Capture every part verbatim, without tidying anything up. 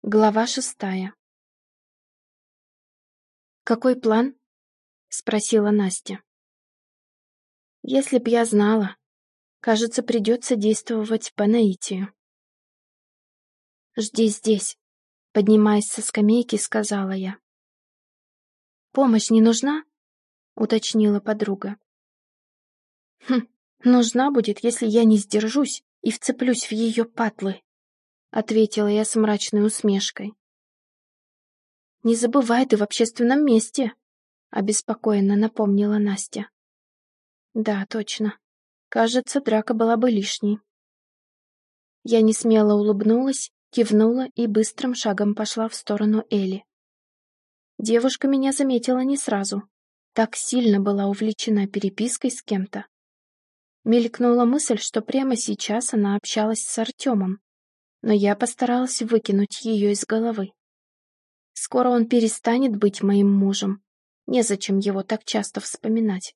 Глава шестая. «Какой план?» — спросила Настя. «Если б я знала. Кажется, придется действовать по наитию». «Жди здесь», — поднимаясь со скамейки, сказала я. «Помощь не нужна?» — уточнила подруга. «Хм, нужна будет, если я не сдержусь и вцеплюсь в ее патлы», — ответила я с мрачной усмешкой. «Не забывай, ты в общественном месте», — обеспокоенно напомнила Настя. «Да, точно. Кажется, драка была бы лишней». Я несмело улыбнулась, кивнула и быстрым шагом пошла в сторону Эли. Девушка меня заметила не сразу. Так сильно была увлечена перепиской с кем-то. Мелькнула мысль, что прямо сейчас она общалась с Артемом, но я постаралась выкинуть ее из головы. Скоро он перестанет быть моим мужем. Незачем его так часто вспоминать.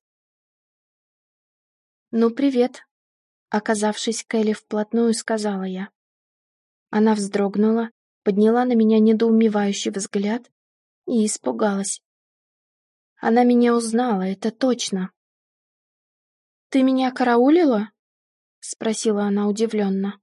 «Ну, привет», — оказавшись к Элли вплотную, сказала я. Она вздрогнула, подняла на меня недоумевающий взгляд и испугалась. Она меня узнала, это точно. «Ты меня караулила?» — спросила она удивленно.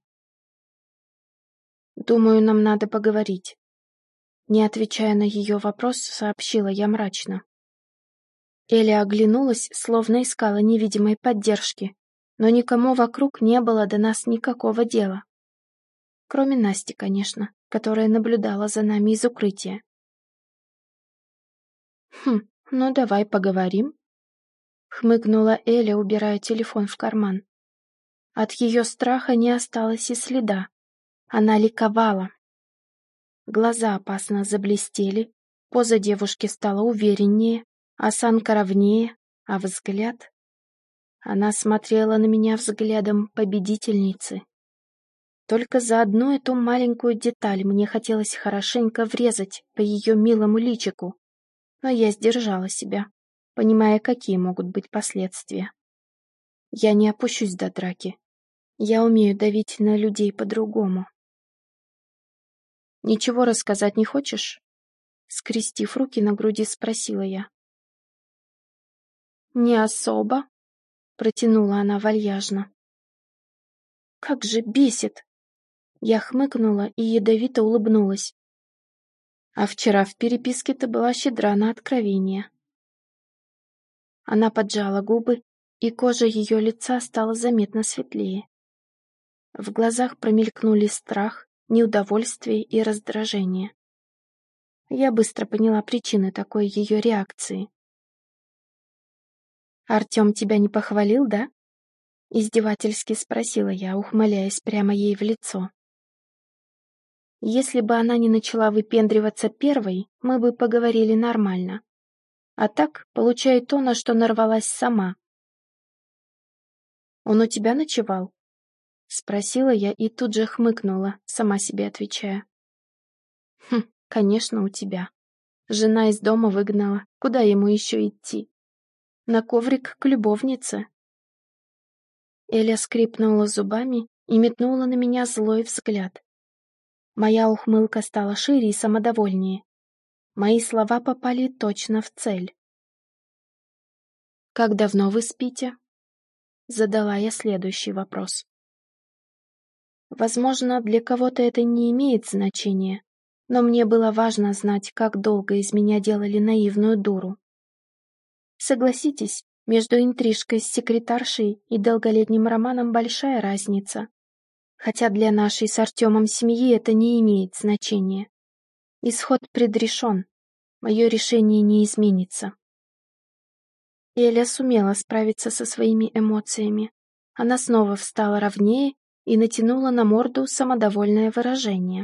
«Думаю, нам надо поговорить». Не отвечая на ее вопрос, сообщила я мрачно. Эля оглянулась, словно искала невидимой поддержки, но никому вокруг не было до нас никакого дела. Кроме Насти, конечно, которая наблюдала за нами из укрытия. «Хм, ну давай поговорим», — хмыкнула Эля, убирая телефон в карман. От ее страха не осталось и следа. Она ликовала. Глаза опасно заблестели, поза девушки стала увереннее, осанка ровнее, а взгляд... Она смотрела на меня взглядом победительницы. Только за одну эту маленькую деталь мне хотелось хорошенько врезать по ее милому личику, но я сдержала себя, понимая, какие могут быть последствия. Я не опущусь до драки. Я умею давить на людей по-другому. «Ничего рассказать не хочешь?» Скрестив руки на груди, спросила я. «Не особо», — протянула она вальяжно. «Как же бесит!» Я хмыкнула и ядовито улыбнулась. «А вчера в переписке ты была щедра на откровения». Она поджала губы, и кожа ее лица стала заметно светлее. В глазах промелькнули страх, неудовольствие и раздражение. Я быстро поняла причины такой ее реакции. «Артем тебя не похвалил, да?» Издевательски спросила я, ухмыляясь прямо ей в лицо. Если бы она не начала выпендриваться первой, мы бы поговорили нормально. А так получаю то, на что нарвалась сама. «Он у тебя ночевал?» Спросила я и тут же хмыкнула, сама себе отвечая. «Хм, конечно, у тебя. Жена из дома выгнала. Куда ему еще идти? На коврик к любовнице». Эля скрипнула зубами и метнула на меня злой взгляд. Моя ухмылка стала шире и самодовольнее. Мои слова попали точно в цель. «Как давно вы спите?» Задала я следующий вопрос. Возможно, для кого-то это не имеет значения, но мне было важно знать, как долго из меня делали наивную дуру. Согласитесь, между интрижкой с секретаршей и долголетним романом большая разница. Хотя для нашей с Артемом семьи это не имеет значения. Исход предрешен, мое решение не изменится. Эля сумела справиться со своими эмоциями. Она снова встала ровнее и натянула на морду самодовольное выражение.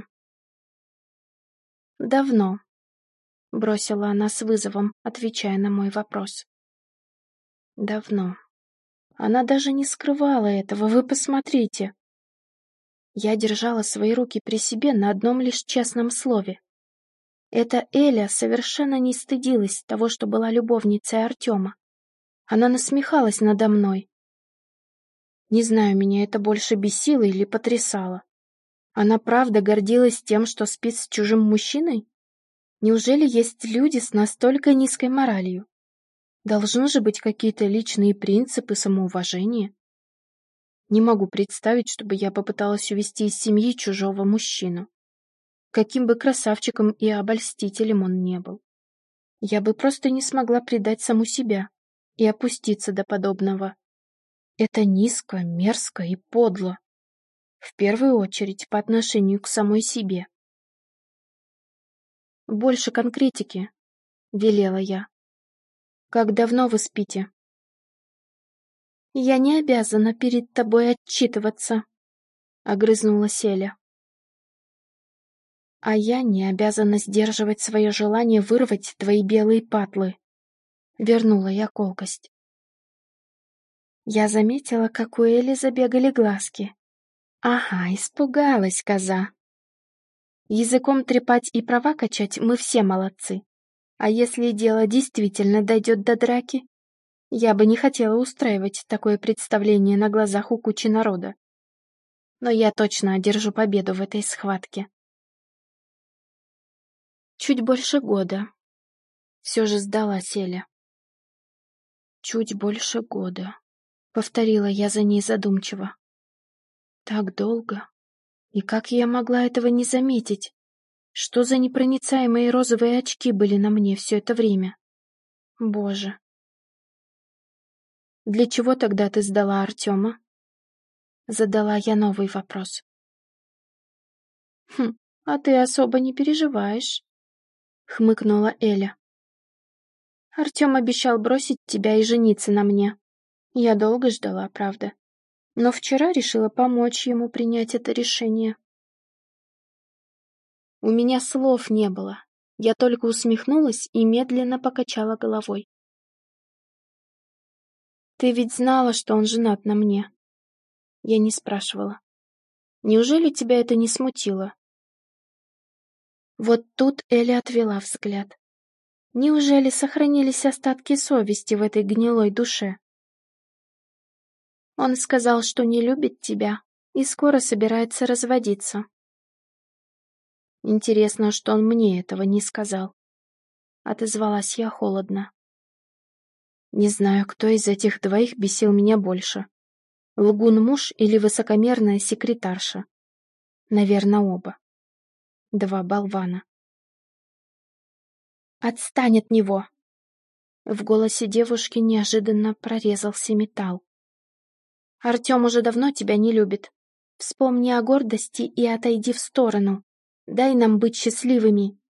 «Давно», — бросила она с вызовом, отвечая на мой вопрос. «Давно. Она даже не скрывала этого, вы посмотрите». Я держала свои руки при себе на одном лишь честном слове. Эта Эля совершенно не стыдилась того, что была любовницей Артема. Она насмехалась надо мной. Не знаю, меня это больше бесило или потрясало. Она правда гордилась тем, что спит с чужим мужчиной? Неужели есть люди с настолько низкой моралью? Должны же быть какие-то личные принципы самоуважения. Не могу представить, чтобы я попыталась увести из семьи чужого мужчину. Каким бы красавчиком и обольстителем он не был. Я бы просто не смогла предать саму себя и опуститься до подобного. Это низко, мерзко и подло. В первую очередь по отношению к самой себе. «Больше конкретики», — велела я. «Как давно вы спите?» «Я не обязана перед тобой отчитываться», — огрызнулась Эля. «А я не обязана сдерживать свое желание вырвать твои белые патлы», — вернула я колкость. Я заметила, как у Эли забегали глазки. Ага, испугалась коза. Языком трепать и права качать мы все молодцы. А если дело действительно дойдет до драки? Я бы не хотела устраивать такое представление на глазах у кучи народа. Но я точно одержу победу в этой схватке. Чуть больше года. Все же сдалась Эля. Чуть больше года. Повторила я за ней задумчиво. Так долго. И как я могла этого не заметить? Что за непроницаемые розовые очки были на мне все это время? Боже. Для чего тогда ты сдала Артема? Задала я новый вопрос. Хм, а ты особо не переживаешь, хмыкнула Эля. Артем обещал бросить тебя и жениться на мне. Я долго ждала, правда. Но вчера решила помочь ему принять это решение. У меня слов не было. Я только усмехнулась и медленно покачала головой. Ты ведь знала, что он женат на мне? Я не спрашивала. Неужели тебя это не смутило? Вот тут Эля отвела взгляд. Неужели сохранились остатки совести в этой гнилой душе? Он сказал, что не любит тебя и скоро собирается разводиться. Интересно, что он мне этого не сказал. Отозвалась я холодно. Не знаю, кто из этих двоих бесил меня больше. Лгун-муж или высокомерная секретарша. Наверное, оба. Два болвана. «Отстань от него!» В голосе девушки неожиданно прорезался металл. «Артем уже давно тебя не любит. Вспомни о гордости и отойди в сторону. Дай нам быть счастливыми,